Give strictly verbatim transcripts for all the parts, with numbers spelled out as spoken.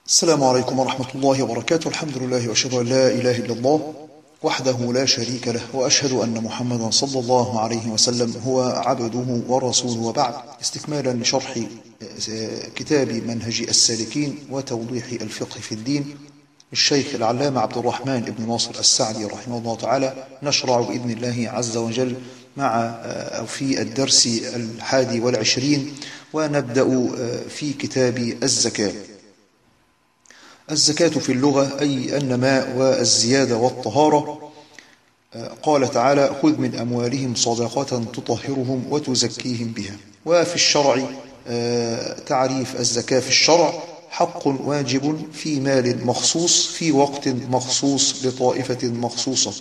السلام عليكم ورحمة الله وبركاته. الحمد لله وأشهد أن لا إله إلا الله وحده لا شريك له، وأشهد أن محمدا صلى الله عليه وسلم هو عبده ورسوله، وبعد. استكمالا لشرح كتاب منهج السالكين وتوضيح الفقه في الدين الشيخ العلامة عبد الرحمن بن ناصر السعدي رحمه الله تعالى، نشرع بإذن الله عز وجل مع أو في الدرس الحادي والعشرين، ونبدأ في كتاب الزكاة. الزكاة في اللغة أي النماء والزيادة والطهارة. قال تعالى: خذ من أموالهم صدقة تطهرهم وتزكيهم بها. وفي الشرع تعريف الزكاة في الشرع: حق واجب في مال مخصوص في وقت مخصوص لطائفة مخصوصة،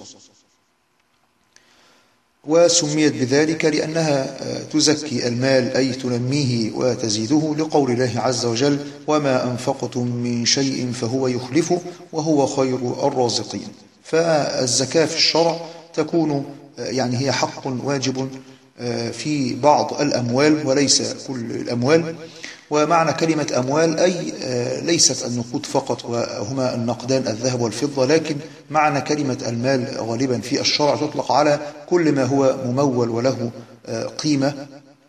وسميت بذلك لأنها تزكي المال أي تنميه وتزيده، لقول الله عز وجل: وما أنفقتم من شيء فهو يخلفه وهو خير الرازقين. فالزكاة في الشرع تكون يعني هي حق واجب في بعض الأموال وليس كل الأموال. ومعنى كلمة أموال أي ليست النقود فقط وهما النقدان الذهب والفضة، لكن معنى كلمة المال غالبا في الشرع تطلق على كل ما هو ممول وله قيمة.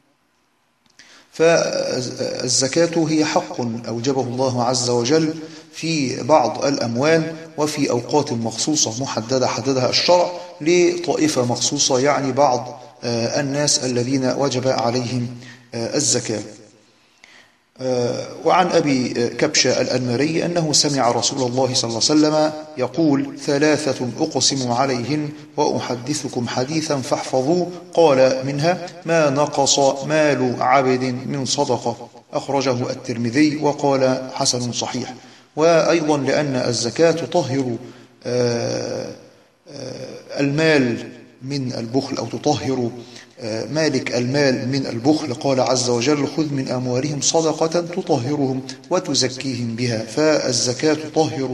فالزكاة هي حق أوجبه الله عز وجل في بعض الأموال وفي أوقات مخصوصة محددة حددها الشرع لطائفة مخصوصة، يعني بعض الناس الذين وجب عليهم الزكاة. وعن أبي كبشة الأنماري أنه سمع رسول الله صلى الله عليه وسلم يقول: ثلاثة أقسم عليهن وأحدثكم حديثا فاحفظوه، قال: منها ما نقص مال عبد من صدقة. أخرجه الترمذي وقال: حسن صحيح. وأيضا لأن الزكاة تطهر المال من البخل أو تطهر مالك المال من البخل، قال عز وجل: خذ من أموالهم صدقة تطهرهم وتزكيهم بها. فالزكاة تطهر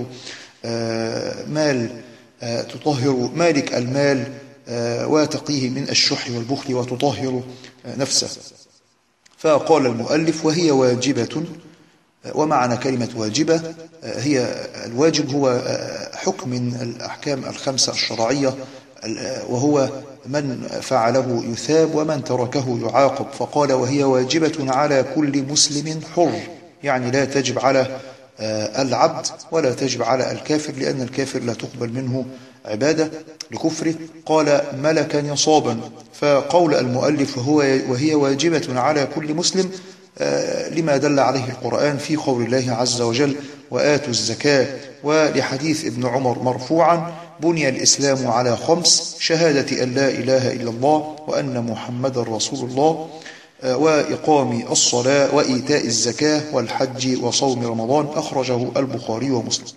مال تطهر مالك المال وتقيه من الشح والبخل وتطهر نفسه. فقال المؤلف: وهي واجبة. ومعنى كلمة واجبة هي الواجب هو حكم من الأحكام الخمسة الشرعية، وهو من فعله يثاب ومن تركه يعاقب. فقال: وهي واجبة على كل مسلم حر، يعني لا تجب على العبد ولا تجب على الكافر، لأن الكافر لا تقبل منه عبادة لكفره. قال: ملكا نصابا. فقول المؤلف هو وهي واجبة على كل مسلم لما دل عليه القرآن في قول الله عز وجل: وآتوا الزكاة. ولحديث ابن عمر مرفوعا: بني الإسلام على خمس: شهادة أن لا إله إلا الله وأن محمد رسول الله، وإقام الصلاة وإيتاء الزكاة والحج وصوم رمضان. أخرجه البخاري ومسلم.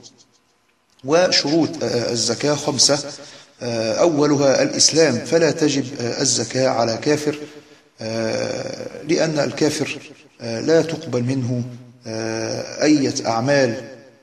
وشروط الزكاة خمسة: أولها الإسلام، فلا تجب الزكاة على كافر، لأن الكافر لا تقبل منه أي أعمال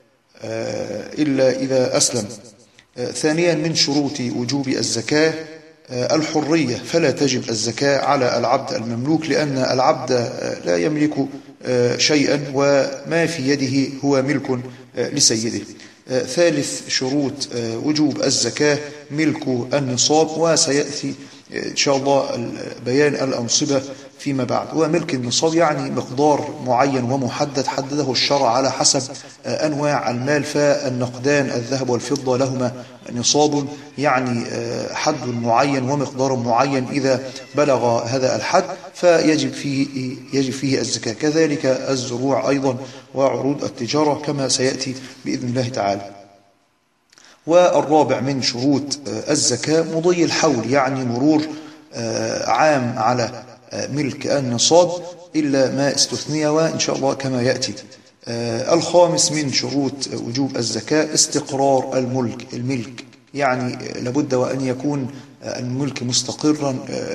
إلا إذا أسلم. ثانيا من شروط وجوب الزكاة الحرية، فلا تجب الزكاة على العبد المملوك، لأن العبد لا يملك شيئا وما في يده هو ملك لسيده. ثالث شروط وجوب الزكاة ملك النصاب، وسيأتي إن شاء الله بيان الأنصبة فيما بعد. وملك النصاب يعني مقدار معين ومحدد حدده الشرع على حسب أنواع المال. فالنقدان الذهب والفضة لهما نصاب، يعني حد معين ومقدار معين، إذا بلغ هذا الحد فيجب فيه يجب فيه الزكاة. كذلك الزروع أيضا وعروض التجارة كما سيأتي بإذن الله تعالى. والرابع من شروط الزكاة مضي الحول، يعني مرور عام على ملك النصاب إلا ما استثني، وإن شاء الله كما يأتي. الخامس من شروط وجوب الزكاة استقرار الملك الملك يعني لابد وأن يكون الملك مستقرا،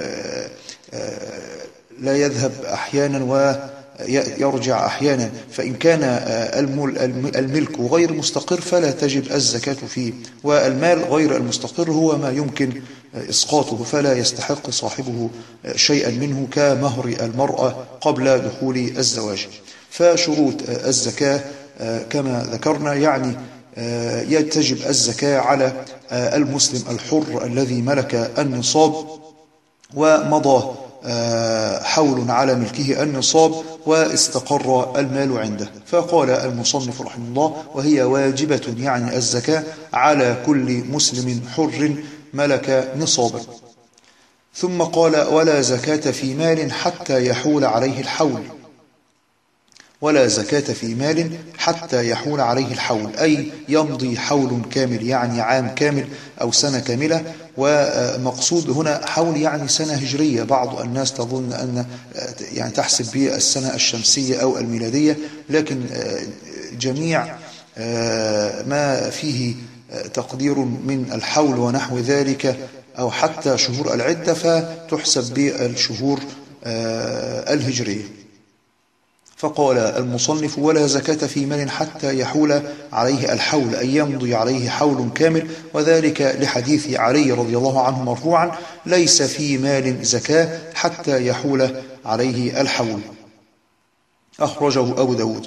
لا يذهب أحيانا ويرجع أحيانا. فإن كان الملك غير مستقر فلا تجب الزكاة فيه. والمال غير المستقر هو ما يمكن إسقاطه، فلا يستحق صاحبه شيئا منه كمهر المرأة قبل دخول الزواج. فشروط الزكاة كما ذكرنا، يعني تجب الزكاة على المسلم الحر الذي ملك النصاب ومضى حول على ملكه النصاب واستقر المال عنده. فقال المصنف رحمه الله: وهي واجبة، يعني الزكاة على كل مسلم حر ملك نصابا. ثم قال: ولا زكاة في مال حتى يحول عليه الحول. ولا زكاة في مال حتى يحول عليه الحول، أي يمضي حول كامل، يعني عام كامل أو سنة كاملة. ومقصود هنا حول يعني سنة هجرية. بعض الناس تظن أن يعني تحسب به السنة الشمسية أو الميلادية، لكن جميع ما فيه تقدير من الحول ونحو ذلك أو حتى شهور العدة فتحسب بالشهور الهجرية. فقال المصنف: ولا زكاة في مال حتى يحول عليه الحول، أي يمضي عليه حول كامل، وذلك لحديث علي رضي الله عنه مرفوعا: ليس في مال زكاة حتى يحول عليه الحول. أخرجه أبو داود.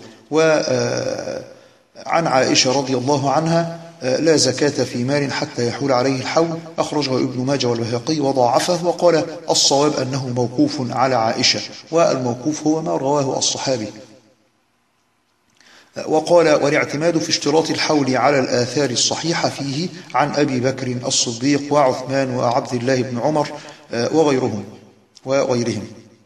وعن عائشة رضي الله عنها: لا زكاة في مال حتى يحول عليه الحول. أخرجه ابن ماجه والبيهقي وضاعفه، وقال الصواب أنه موقوف على عائشة، والموقوف هو ما رواه الصحابي. وقال: والاعتماد في اشتراط الحول على الآثار الصحيحة فيه عن أبي بكر الصديق وعثمان وعبد الله بن عمر وغيرهم وغيرهم.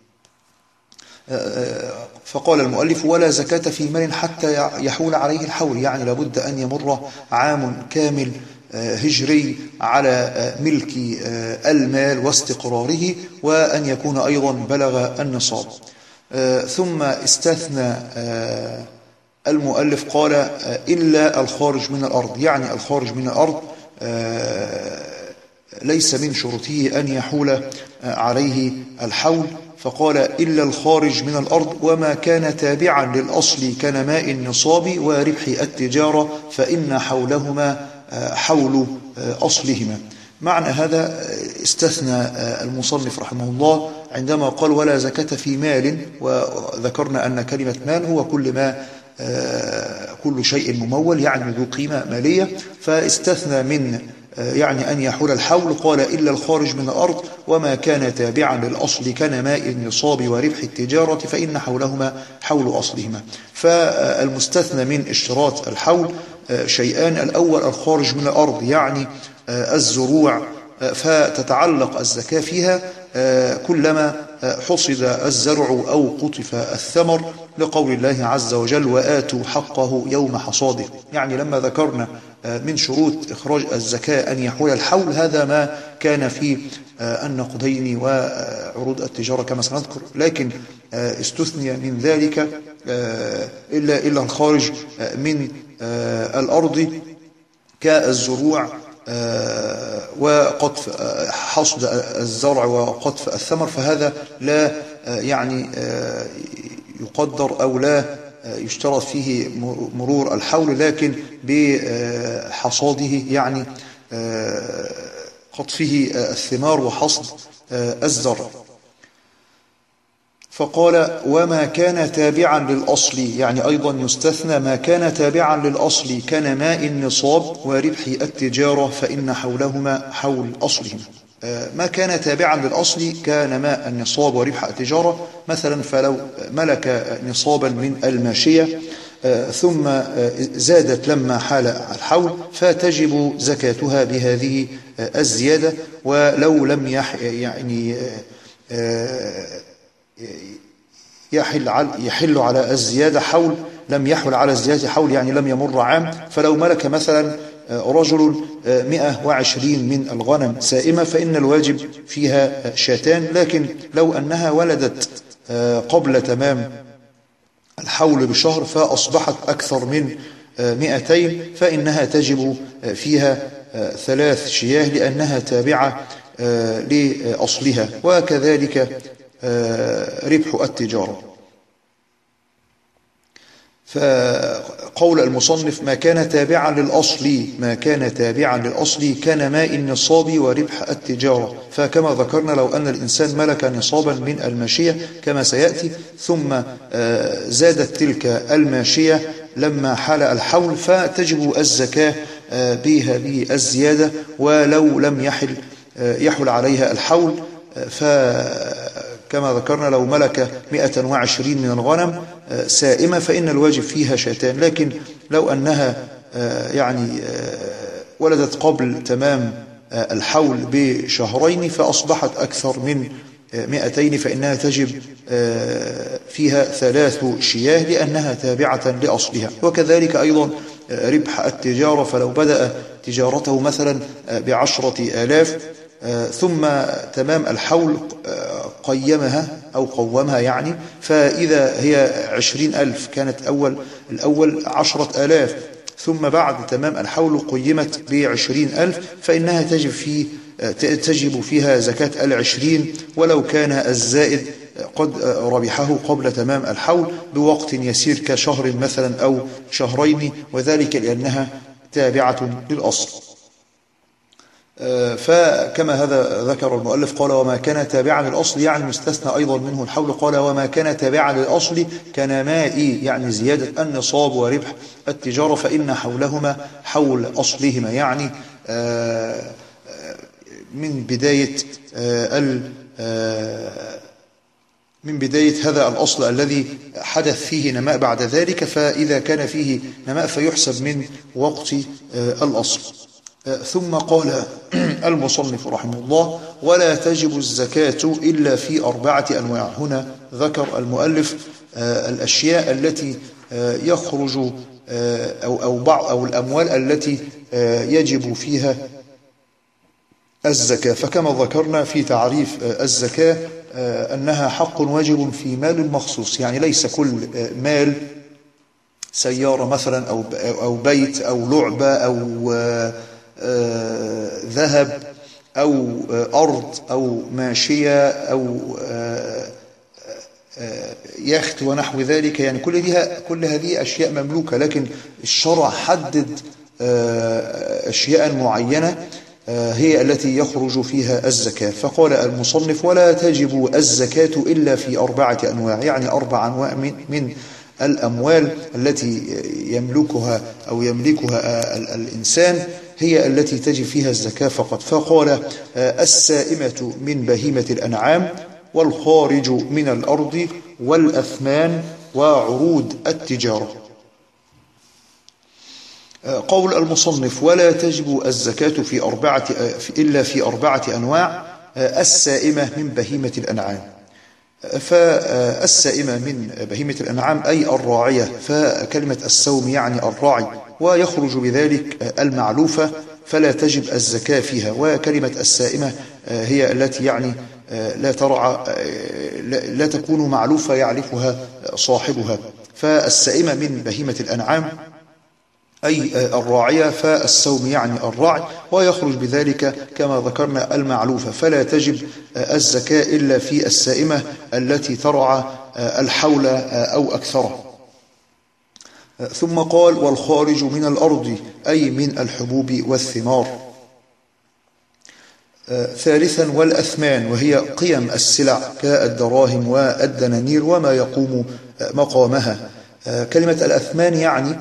فقال المؤلف: ولا زكاة في مال حتى يحول عليه الحول، يعني لابد أن يمر عام كامل هجري على ملك المال واستقراره، وأن يكون أيضا بلغ النصاب. ثم استثنى المؤلف قال: إلا الخارج من الأرض، يعني الخارج من الأرض ليس من شروطه أن يحول عليه الحول. فقال: إلا الخارج من الأرض وما كان تابعا للأصل كنماء النصاب وربح التجارة فإن حولهما حول أصلهما. معنى هذا استثنى المصنف رحمه الله عندما قال: ولا زكاة في مال، وذكرنا أن كلمة مال هو كل ما كل شيء ممول، يعني ذو قيمة مالية. فاستثنى من يعني أن يحول الحول، قال: إلا الخارج من الأرض وما كان تابعا للأصل كنماء النصاب وربح التجارة فإن حولهما حول أصلهما. فالمستثنى من اشتراط الحول شيئان: الأول الخارج من الأرض، يعني الزروع، فتتعلق الزكاة فيها كلما حصد الزرع أو قطف الثمر، لقول الله عز وجل: وآتوا حقه يوم حصاده. يعني لما ذكرنا من شروط إخراج الزكاة أن يحول الحول، هذا ما كان في النقدين وعروض التجارة كما سنذكر، لكن استثني من ذلك إلا إلا الخارج من الأرض كالزروع وقطف حصد الزرع وقطف الثمر، فهذا لا يعني يقدر أو لا يشترط فيه مرور الحول، لكن بحصاده، يعني قطفه الثمار وحصد الزرع. فقال: وما كان تابعا للأصل، يعني أيضا يستثنى ما كان تابعا للأصل كنماء النصاب وربح التجارة فإن حولهما حول أصلهما. ما كان تابعا للأصل كنماء النصاب وربح التجارة، مثلا فلو ملك نصابا من الماشية ثم زادت لما حال الحول فتجب زكاتها بهذه الزيادة، ولو لم يح يعني يحل يحل على الزيادة حول، لم يحل على الزيادة حول يعني لم يمر عام. فلو ملك مثلا رجل مئة وعشرين من الغنم سائمة فإن الواجب فيها شاتان، لكن لو أنها ولدت قبل تمام الحول بشهر فأصبحت أكثر من مئتين فإنها تجب فيها ثلاث شياه لأنها تابعة لأصلها، وكذلك ربح التجارة. فقول المصنف: ما كان تابعا للأصل، ما كان تابعا للأصل كنماء النصاب وربح التجارة. فكما ذكرنا لو أن الإنسان ملك نصابا من الماشية كما سيأتي، ثم زادت تلك الماشية لما حال الحول فتجب الزكاة بهذه الزيادة، ولو لم يحل يحل عليها الحول. فكما ذكرنا لو ملك مئة وعشرين من الغنم سائمة فإن الواجب فيها شاتان، لكن لو أنها يعني ولدت قبل تمام الحول بشهرين فأصبحت أكثر من مئتين فإنها تجب فيها ثلاث شياه لأنها تابعة لأصلها. وكذلك أيضا ربح التجارة، فلو بدأ تجارته مثلا بعشرة آلاف ثم تمام الحول قيمها أو قومها يعني، فإذا هي عشرين ألف كانت أول الأول عشرة آلاف، ثم بعد تمام الحول قيمت بعشرين ألف فإنها تجب في تجب فيها زكاة العشرين، ولو كان الزائد قد ربحه قبل تمام الحول بوقت يسير كشهر مثلا أو شهرين، وذلك لأنها تابعة للأصل. فكما هذا ذكر المؤلف قال وما كان تابعا للأصل يعني مستثنى أيضا منه الحول. قال وما كان تابعا للأصل كنماء يعني زيادة النصاب وربح التجارة فإن حولهما حول أصلهما، يعني من بداية من بداية هذا الأصل الذي حدث فيه نماء بعد ذلك، فإذا كان فيه نماء فيحسب من وقت الأصل. ثم قال المصنف رحمه الله ولا تجب الزكاة إلا في أربعة أنواع. هنا ذكر المؤلف الأشياء التي يخرج أو أو بعض أو الأموال التي يجب فيها الزكاة. فكما ذكرنا في تعريف الزكاة أنها حق واجب في مال مخصوص، يعني ليس كل مال سيارة مثلا أو أو بيت أو لعبة أو ذهب أو أرض أو ماشية أو يخت ونحو ذلك، يعني كل ديها كل هذه أشياء مملوكة، لكن الشرع حدد أشياء معينة هي التي يخرج فيها الزكاة. فقال المصنف ولا تجب الزكاة إلا في أربعة أنواع، يعني أربع أنواع من, من الأموال التي يملكها أو يملكها الإنسان هي التي تجب فيها الزكاة فقط. فقال السائمة من بهيمة الأنعام والخارج من الأرض والأثمان وعروض التجارة. قول المصنف ولا تجب الزكاة في أربعة إلا في أربعة أنواع. السائمة من بهيمة الأنعام، فالسائمة من بهيمة الأنعام أي الراعية، فكلمة السوم يعني الراعي، ويخرج بذلك المعلوفة فلا تجب الزكاة فيها. وكلمة السائمة هي التي يعني لا ترعى لا تكون معلوفة يعرفها صاحبها. فالسائمة من بهيمة الأنعام أي الراعية، فالسوم يعني الراعي، ويخرج بذلك كما ذكرنا المعلوفة، فلا تجب الزكاة إلا في السائمة التي ترعى الحول أو أكثره. ثم قال والخارج من الأرض أي من الحبوب والثمار. ثالثا والأثمان وهي قيم السلع كالدراهم والدنانير وما يقوم مقامها. كلمة الأثمان يعني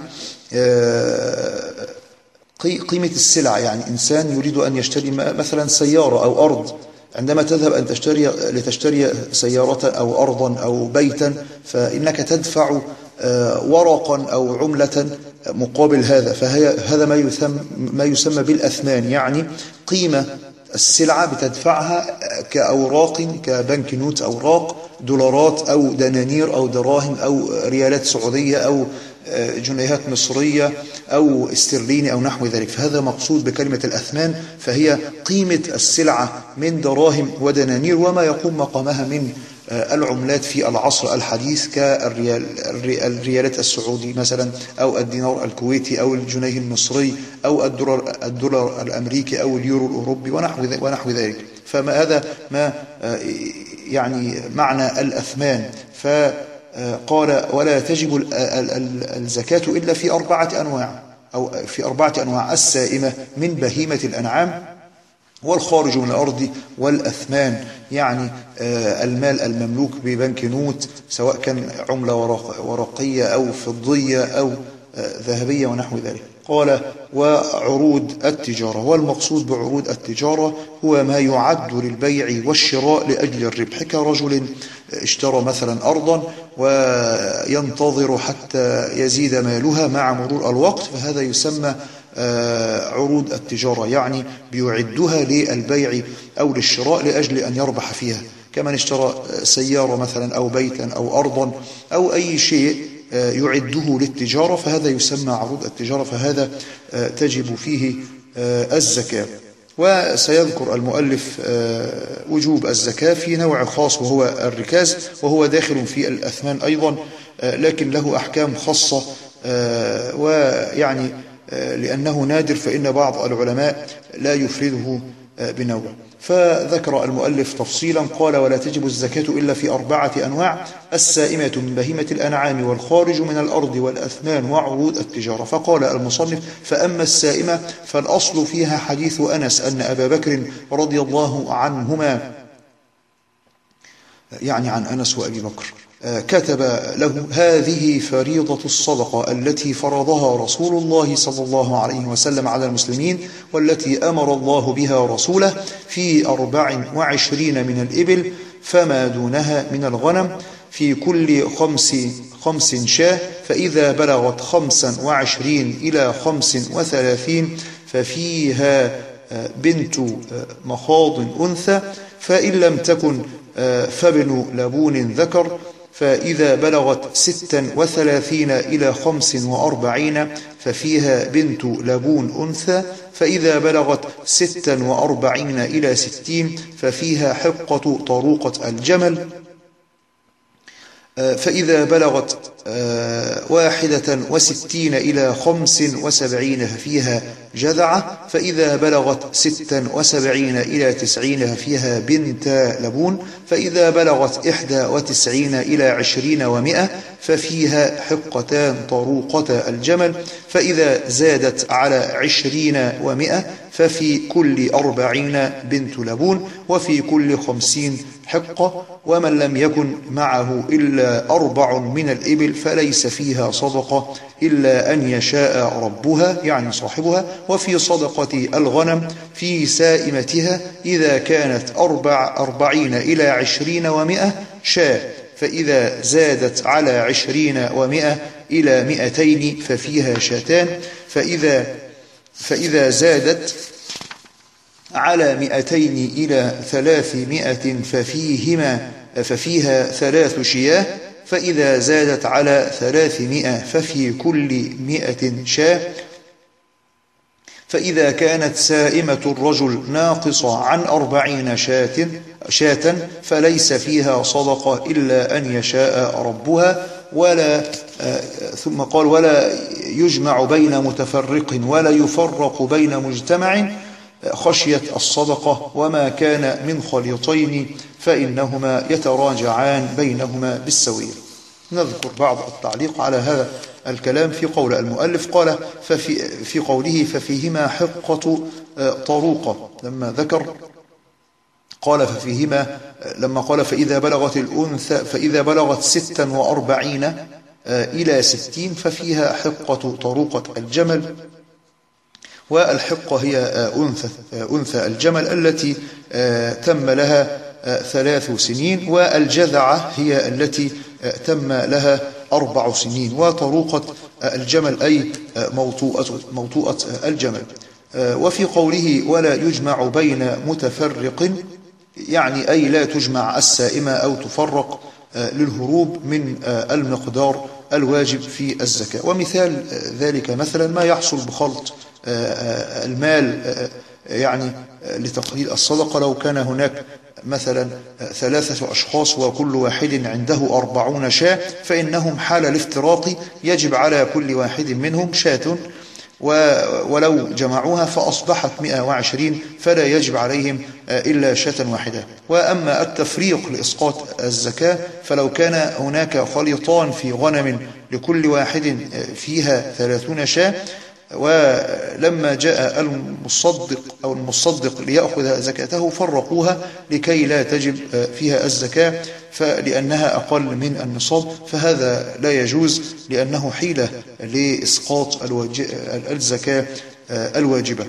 قيمة السلع، يعني إنسان يريد أن يشتري مثلا سيارة أو أرض، عندما تذهب أن تشتري لتشتري سيارة أو أرضا أو بيتا فإنك تدفع ورقا أو عملة مقابل هذا، فهذا ما يسمى ما يسمى بالأثمان، يعني قيمة السلعة بتدفعها كأوراق كبنك نوت أوراق دولارات أو دنانير أو دراهم أو ريالات سعودية أو جنيهات مصرية أو استرليني أو نحو ذلك. فهذا مقصود بكلمة الأثمان، فهي قيمة السلعة من دراهم ودنانير وما يقوم مقامها من العملات في العصر الحديث كالريالات السعودي مثلا أو الدينار الكويتي أو الجنيه المصري أو الدولار, الدولار الأمريكي أو اليورو الأوروبي ونحو ذلك. فما هذا ما يعني معنى الأثمان. فقال ولا تجب الزكاة إلا في أربعة أنواع أو في أربعة أنواع: السائمة من بهيمة الأنعام والخارج من الأرض والأثمان، يعني المال المملوك ببنك نوت سواء كان عملة ورقية أو فضية أو ذهبية ونحو ذلك. قال وعروض التجارة، والمقصود بعروض التجارة هو ما يعد للبيع والشراء لأجل الربح، كرجل اشترى مثلا أرضا وينتظر حتى يزيد مالها مع مرور الوقت، فهذا يسمى عروض التجارة، يعني بيعدها للبيع أو للشراء لأجل أن يربح فيها، كمن اشترى سيارة مثلا أو بيتا أو أرضا أو أي شيء يعده للتجارة، فهذا يسمى عروض التجارة، فهذا تجب فيه الزكاة. وسيذكر المؤلف وجوب الزكاة في نوع خاص وهو الركاز، وهو داخل في الأثمان أيضا، لكن له أحكام خاصة، ويعني لأنه نادر فإن بعض العلماء لا يفرده بنوع. فذكر المؤلف تفصيلا، قال ولا تجب الزكاة إلا في أربعة أنواع: السائمة من بهيمة الأنعام، والخارج من الأرض، والأثمان، وعروض التجارة. فقال المصنف: فأما السائمة فالأصل فيها حديث أنس أن أبا بكر رضي الله عنهما، يعني عن أنس وأبي بكر، كتب له: هذه فريضة الصدقة التي فرضها رسول الله صلى الله عليه وسلم على المسلمين، والتي أمر الله بها رسوله، في أربع وعشرين من الإبل فما دونها من الغنم، في كل خمس خمس شاة، فإذا بلغت خمسا وعشرين إلى خمس وثلاثين ففيها بنت مخاض أنثى، فإن لم تكن فابن لبون ذكر، فإذا بلغت ستا وثلاثين إلى خمس وأربعين ففيها بنت لبون أنثى، فإذا بلغت ستا وأربعين إلى ستين ففيها حقة طروقة الجمل، فإذا بلغت واحدة وستين إلى خمس وسبعين فيها جذعة، فإذا بلغت ستا وسبعين إلى تسعين فيها بنت لبون، فإذا بلغت إحدى وتسعين إلى عشرين ومئة ففيها حقتان طروقة الجمل، فإذا زادت على عشرين ومئة ففي كل أربعين بنت لبون، وفي كل خمسين حقة. ومن لم يكن معه إلا أربع من الإبل فليس فيها صدقة إلا أن يشاء ربها، يعني صاحبها. وفي صدقة الغنم في سائمتها إذا كانت أربع أربعين إلى عشرين ومئة شاة، فإذا زادت على عشرين ومئة إلى مئتين ففيها شاتان، فإذا, فإذا زادت على مئتين إلى ثلاثمائة ففيهما ففيها ثلاث شياه، فإذا زادت على ثلاثمائة ففي كل مئة شاة، فإذا كانت سائمة الرجل ناقصة عن أربعين شاة شاة فليس فيها صدقة إلا أن يشاء ربها. ولا ثم قال: ولا يجمع بين متفرق ولا يفرق بين مجتمع خشية الصدقة، وما كان من خليطين فإنهما يتراجعان بينهما بالسوية. نذكر بعض التعليق على هذا الكلام في قول المؤلف. قال ففي في قوله ففيهما حقة طروقة، لما ذكر قال ففيهما، لما قال فإذا بلغت الأنثى فإذا بلغت ستا وأربعين إلى ستين ففيها حقة طروقة الجمل، والحقة هي أنثى, أنثى الجمل التي تم لها ثلاث سنين، والجذعة هي التي تم لها أربع سنين، وطروقة الجمل أي موطوءة, موطوءة الجمل. وفي قوله ولا يجمع بين متفرق، يعني أي لا تجمع السائمة أو تفرق للهروب من المقدار الواجب في الزكاة. ومثال ذلك مثلا ما يحصل بخلط المال يعني لتقليل الصدقة، لو كان هناك مثلا ثلاثة أشخاص وكل واحد عنده أربعون شاة، فإنهم حال الافتراق يجب على كل واحد منهم شاة، ولو جمعوها فأصبحت مئة وعشرين فلا يجب عليهم إلا شاة واحدة. وأما التفريق لإسقاط الزكاة فلو كان هناك خليطان في غنم لكل واحد فيها ثلاثون شاة، ولما جاء المصدق أو المصدق ليأخذ زكاته فرقوها لكي لا تجب فيها الزكاة لأنها أقل من النصاب، فهذا لا يجوز لأنه حيلة لإسقاط الزكاة الواجبة.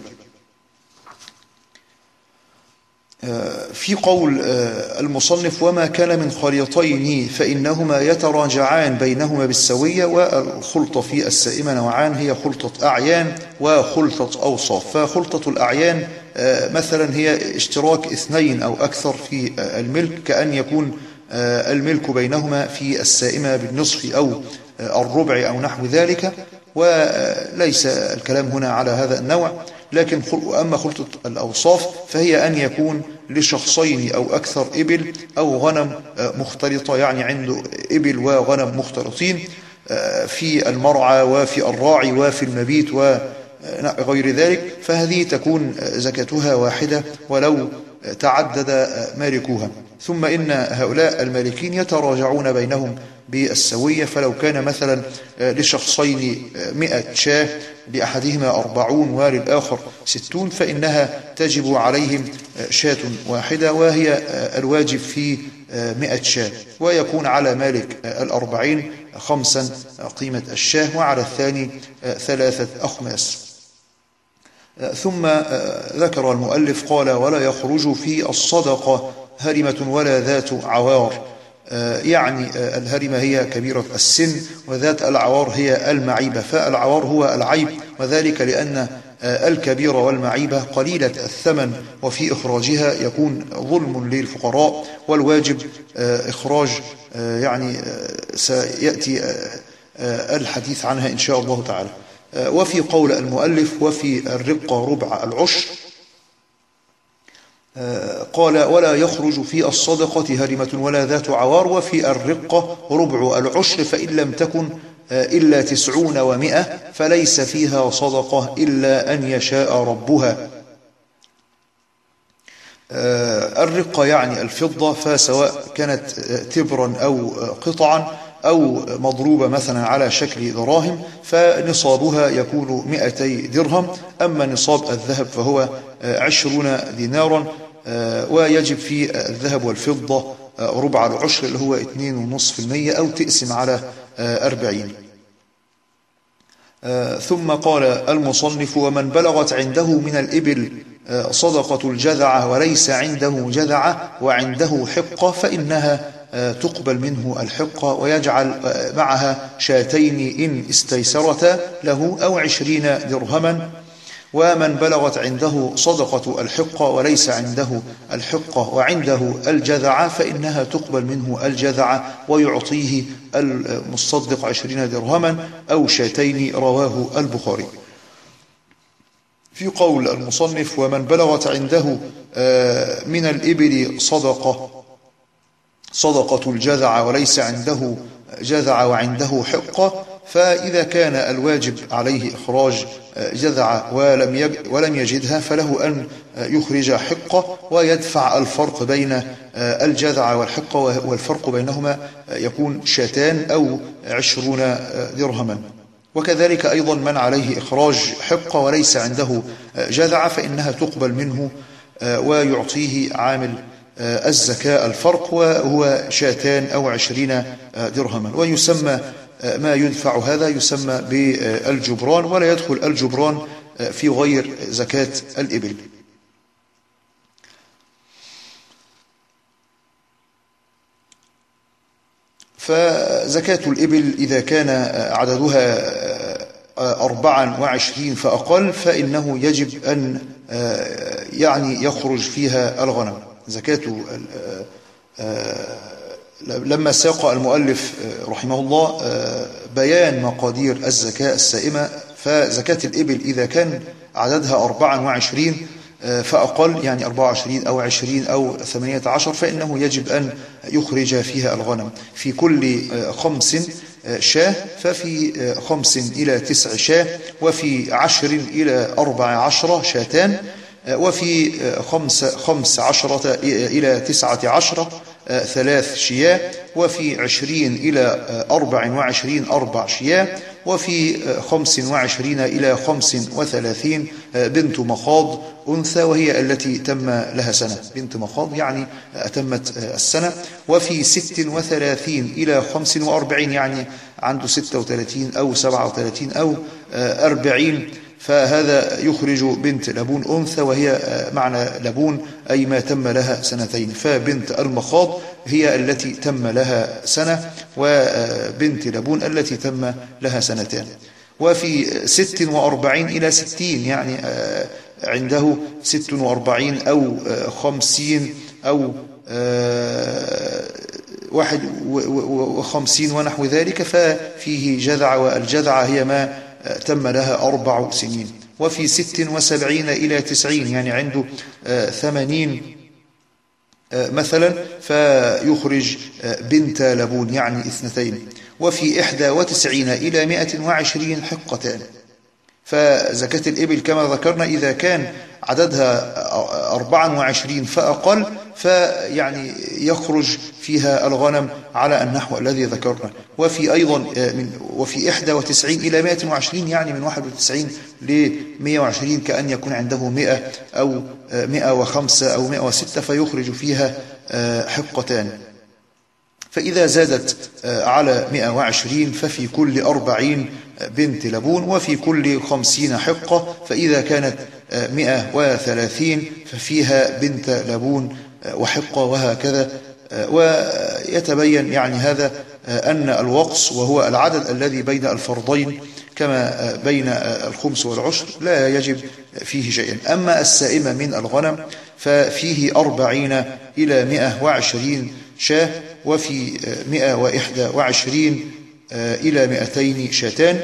في قول المصنف: وما كان من خليطين فإنهما يتراجعان بينهما بالسوية. والخلطة في السائمة نوعان، هي خلطة أعيان وخلطة أوصاف. فخلطة الأعيان مثلا هي اشتراك اثنين أو أكثر في الملك، كأن يكون الملك بينهما في السائمة بالنصف أو الربع أو نحو ذلك، وليس الكلام هنا على هذا النوع. لكن أما خلطة الأوصاف فهي أن يكون لشخصين أو أكثر إبل أو غنم مختلطة، يعني عنده إبل وغنم مختلطين في المرعى وفي الراعي وفي المبيت وغير ذلك، فهذه تكون زكاتها واحدة ولو تعدد مالكوها. ثم إن هؤلاء المالكين يتراجعون بينهم بالسوية، فلو كان مثلا لشخصين مئة شاة، لأحدهما أربعون وللآخر ستون، فإنها تجب عليهم شاة واحدة وهي الواجب في مئة شاة، ويكون على مالك الأربعين خمسا قيمة الشاة، وعلى الثاني ثلاثة أخماس. ثم ذكر المؤلف قال: ولا يخرج في الصدقة هرمة ولا ذات عوار. يعني الهرمة هي كبيرة السن، وذات العوار هي المعيبة. فالعوار هو العيب، وذلك لأن الكبيرة والمعيبة قليلة الثمن، وفي إخراجها يكون ظلم للفقراء، والواجب إخراج يعني سيأتي الحديث عنها إن شاء الله تعالى. وفي قول المؤلف: وفي الرقة ربع العشر، قال: ولا يخرج في الصدقة هرمة ولا ذات عوار. وفي الرقة ربع العشر، فإن لم تكن إلا تسعون ومئة فليس فيها صدقة إلا أن يشاء ربها. الرقة يعني الفضة، فسواء كانت تبرا أو قطعا أو مضروبة مثلا على شكل دراهم فنصابها يكون مئتي درهم. أما نصاب الذهب فهو عشرون دينارا، ويجب في الذهب والفضة ربع العشر اللي هو اثنين ونصف في المية، أو تقسم على أربعين. ثم قال المصنف: ومن بلغت عنده من الإبل صدقة الجذعة وليس عنده جذعة وعنده حقة فإنها تقبل منه الحقة، ويجعل معها شاتين إن استيسرتا له أو عشرين درهما. ومن بلغت عنده صدقة الحقة وليس عنده الحقة وعنده الجذعة فإنها تقبل منه الجذعة ويعطيه المصدق عشرين درهما أو شاتين، رواه البخاري. في قول المصنف: ومن بلغت عنده من الإبل صدقة صدقة الجذع وليس عنده جذع وعنده حقة، فإذا كان الواجب عليه إخراج جذع ولم ولم يجدها فله أن يخرج حقة ويدفع الفرق بين الجذع والحقة، والفرق بينهما يكون شاتان أو عشرون درهما. وكذلك أيضا من عليه إخراج حقة وليس عنده جذع فإنها تقبل منه ويعطيه عامل الزكاة الفرق، وهو شاتان أو عشرين درهما. ويسمى ما يدفع هذا يسمى بالجبران، ولا يدخل الجبران في غير زكاة الإبل. فزكاة الإبل إذا كان عددها أربعا وعشرين فأقل فإنه يجب أن يعني يخرج فيها الغنم. زكاة لما ساق المؤلف رحمه الله بيان مقادير الزكاة السائمة، فزكاة الإبل إذا كان عددها أربعا وعشرين فأقل، يعني أربعة وعشرين أو عشرين أو ثمانية عشر، فإنه يجب أن يخرج فيها الغنم في كل خمس شاة، ففي خمس إلى تسع شاة، وفي عشر إلى أربع عشرة شاتان، وفي خمس, خمس عشرة إلى تسعة عشرة ثلاث شياه، وفي عشرين إلى أربع وعشرين أربع شياه، وفي خمس وعشرين إلى خمس وثلاثين بنت مخاض أنثى وهي التي تم لها سنة، بنت مخاض يعني أتمت السنة. وفي ست وثلاثين إلى خمس وأربعين يعني عنده ستة وثلاثين أو سبعة وثلاثين أو أربعين، فهذا يخرج بنت لبون أنثى وهي معنى لبون أي ما تم لها سنتين، فبنت المخاض هي التي تم لها سنة، وبنت لبون التي تم لها سنتان. وفي ست وأربعين إلى ستين يعني عنده ست وأربعين أو خمسين أو واحد وخمسين ونحو ذلك، ففيه جذع، والجذع هي ما تم لها أربع سنين. وفي ست وسبعين إلى تسعين يعني عنده ثمانين مثلا، فيخرج بنت لبون يعني اثنتين. وفي إحدى وتسعين إلى مائة وعشرين حقتان. فزكاة الإبل كما ذكرنا إذا كان عددها أربعة وعشرين فأقل فيعني يخرج فيها الغنم على النحو الذي ذكرنا. وفي أيضا من وفي إحدى وتسعين إلى مائة وعشرين يعني من واحد وتسعين ل مائة وعشرين كأن يكون عنده مائة أو مائة وخمسة أو مائة وستة فيخرج فيها حقتان. فإذا زادت على مائة وعشرين ففي كل أربعين بنت لبون، وفي كل خمسين حقة، فإذا كانت مائة وثلاثين ففيها بنت لبون وحقة، وهكذا. ويتبين يعني هذا أن الوقص وهو العدد الذي بين الفرضين كما بين الخمس والعشر لا يجب فيه شيئا. أما السائمة من الغنم ففيه أربعين إلى مائة وعشرين شاة، وفي مائة وإحدى وعشرين إلى مائتين شاتان،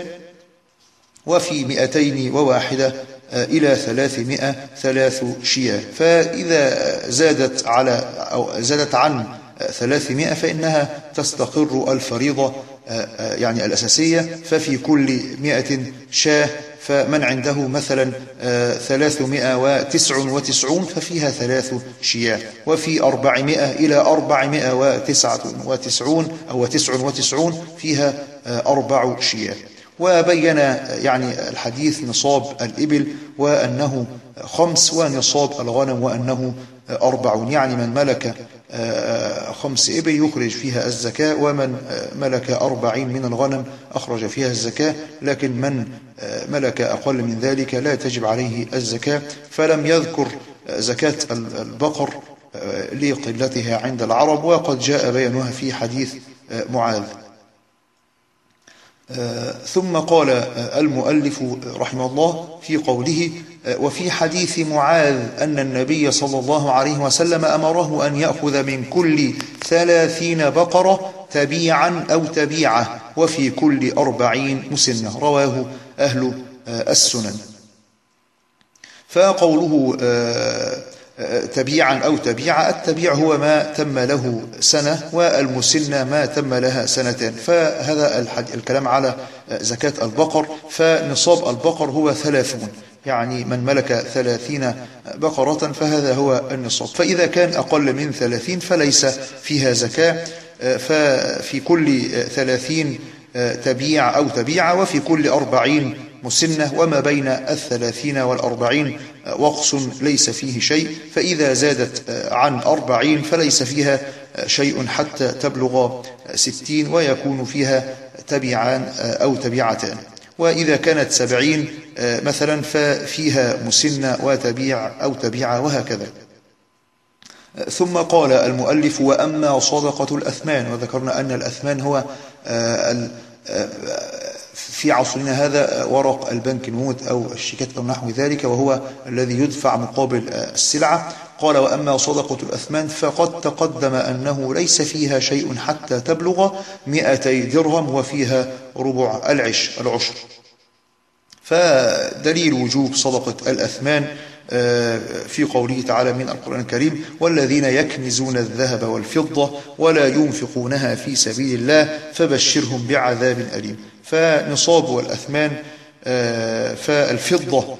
وفي مائتين وواحدة إلى ثلاثمائة ثلاث شياه. فإذا زادت على أو زادت عن ثلاثمائة فإنها تستقر الفريضة يعني الأساسية، ففي كل مائة شاه، فمن عنده مثلا ثلاثمائة وتسعة وتسعين ففيها ثلاث شياه. وفي أربعمائة إلى أربعمائة وتسعة وتسعين أو تسع وتسعين فيها أربع شياه. وبين يعني الحديث نصاب الإبل وأنه خمس، ونصاب الغنم وأنه أربع، يعني من ملك خمس إبل يخرج فيها الزكاة، ومن ملك أربعين من الغنم أخرج فيها الزكاة، لكن من ملك أقل من ذلك لا تجب عليه الزكاة. فلم يذكر زكاة البقر لقلتها عند العرب، وقد جاء بيانها في حديث معاذ. ثم قال المؤلف رحمه الله في قوله: وفي حديث معاذ أن النبي صلى الله عليه وسلم أمره أن يأخذ من كل ثلاثين بقرة تبيعا أو تبيعة، وفي كل أربعين مسنة، رواه أهل السنن. فقوله تبيعا أو تبيعة، التبيع هو ما تم له سنة، والمسنة ما تم لها سنتين. فهذا الكلام على زكاة البقر. فنصاب البقر هو ثلاثون، يعني من ملك ثلاثين بقرة فهذا هو النصاب. فإذا كان أقل من ثلاثين فليس فيها زكاة. ففي كل ثلاثين تبيع أو تبيعة، وفي كل أربعين مسنة، وما بين الثلاثين والأربعين وقص ليس فيه شيء. فإذا زادت عن أربعين فليس فيها شيء حتى تبلغ ستين، ويكون فيها تبيعان أو تبيعتان. وإذا كانت سبعين مثلا ففيها مسنة وتبيع أو تبيعة، وهكذا. ثم قال المؤلف: وأما صدقة الأثمان. وذكرنا أن الأثمان هو في عصرنا هذا ورق البنكنوت أو الشيكات أو نحو ذلك، وهو الذي يدفع مقابل السلعة. قال: وأما صدقة الأثمان فقد تقدم أنه ليس فيها شيء حتى تبلغ مئتي درهم، وفيها ربع العش العشر. فدليل وجوب صدقة الأثمان في قوله تعالى من القرآن الكريم: والذين يكنزون الذهب والفضة ولا ينفقونها في سبيل الله فبشرهم بعذاب أليم. فنصاب الأثمان فالفضة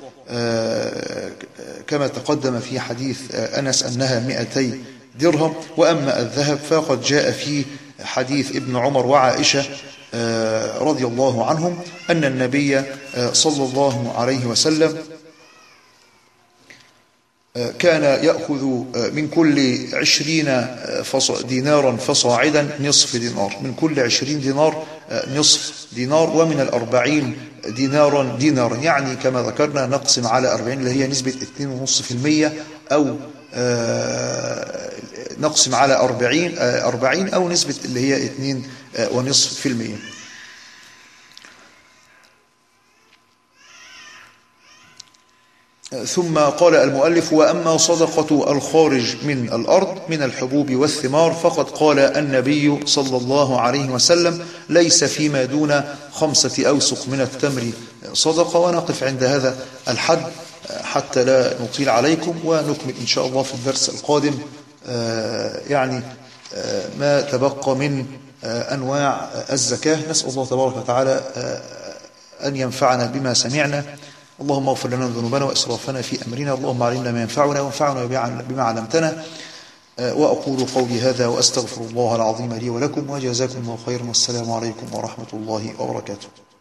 كما تقدم في حديث أنس أنها مئتي درهم. وأما الذهب فقد جاء في حديث ابن عمر وعائشة رضي الله عنهم أن النبي صلى الله عليه وسلم كان يأخذ من كل عشرين دينارا فصاعدا نصف دينار، من كل عشرين دينار نصف دينار، ومن الأربعين دينارا دينارا، يعني كما ذكرنا نقسم على أربعين اللي هي نسبة اثنين فاصلة خمسة بالمئة، أو نقسم على أربعين أربعين أو نسبة اللي هي اثنين فاصلة خمسة بالمئة. ثم قال المؤلف: وأما صدقة الخارج من الأرض من الحبوب والثمار فقد قال النبي صلى الله عليه وسلم: ليس فيما دون خمسة أوسق من التمر صدقة. ونقف عند هذا الحد حتى لا نطيل عليكم، ونكمل إن شاء الله في الدرس القادم يعني ما تبقى من أنواع الزكاة. نسأل الله تبارك وتعالى أن ينفعنا بما سمعنا. اللهم اغفر لنا ذنوبنا وإسرافنا في أمرنا، اللهم علمنا ما ينفعنا وانفعنا بما علمتنا. وأقول قولي هذا وأستغفر الله العظيم لي ولكم، وجزاكم الله خيرا، والسلام عليكم ورحمة الله وبركاته.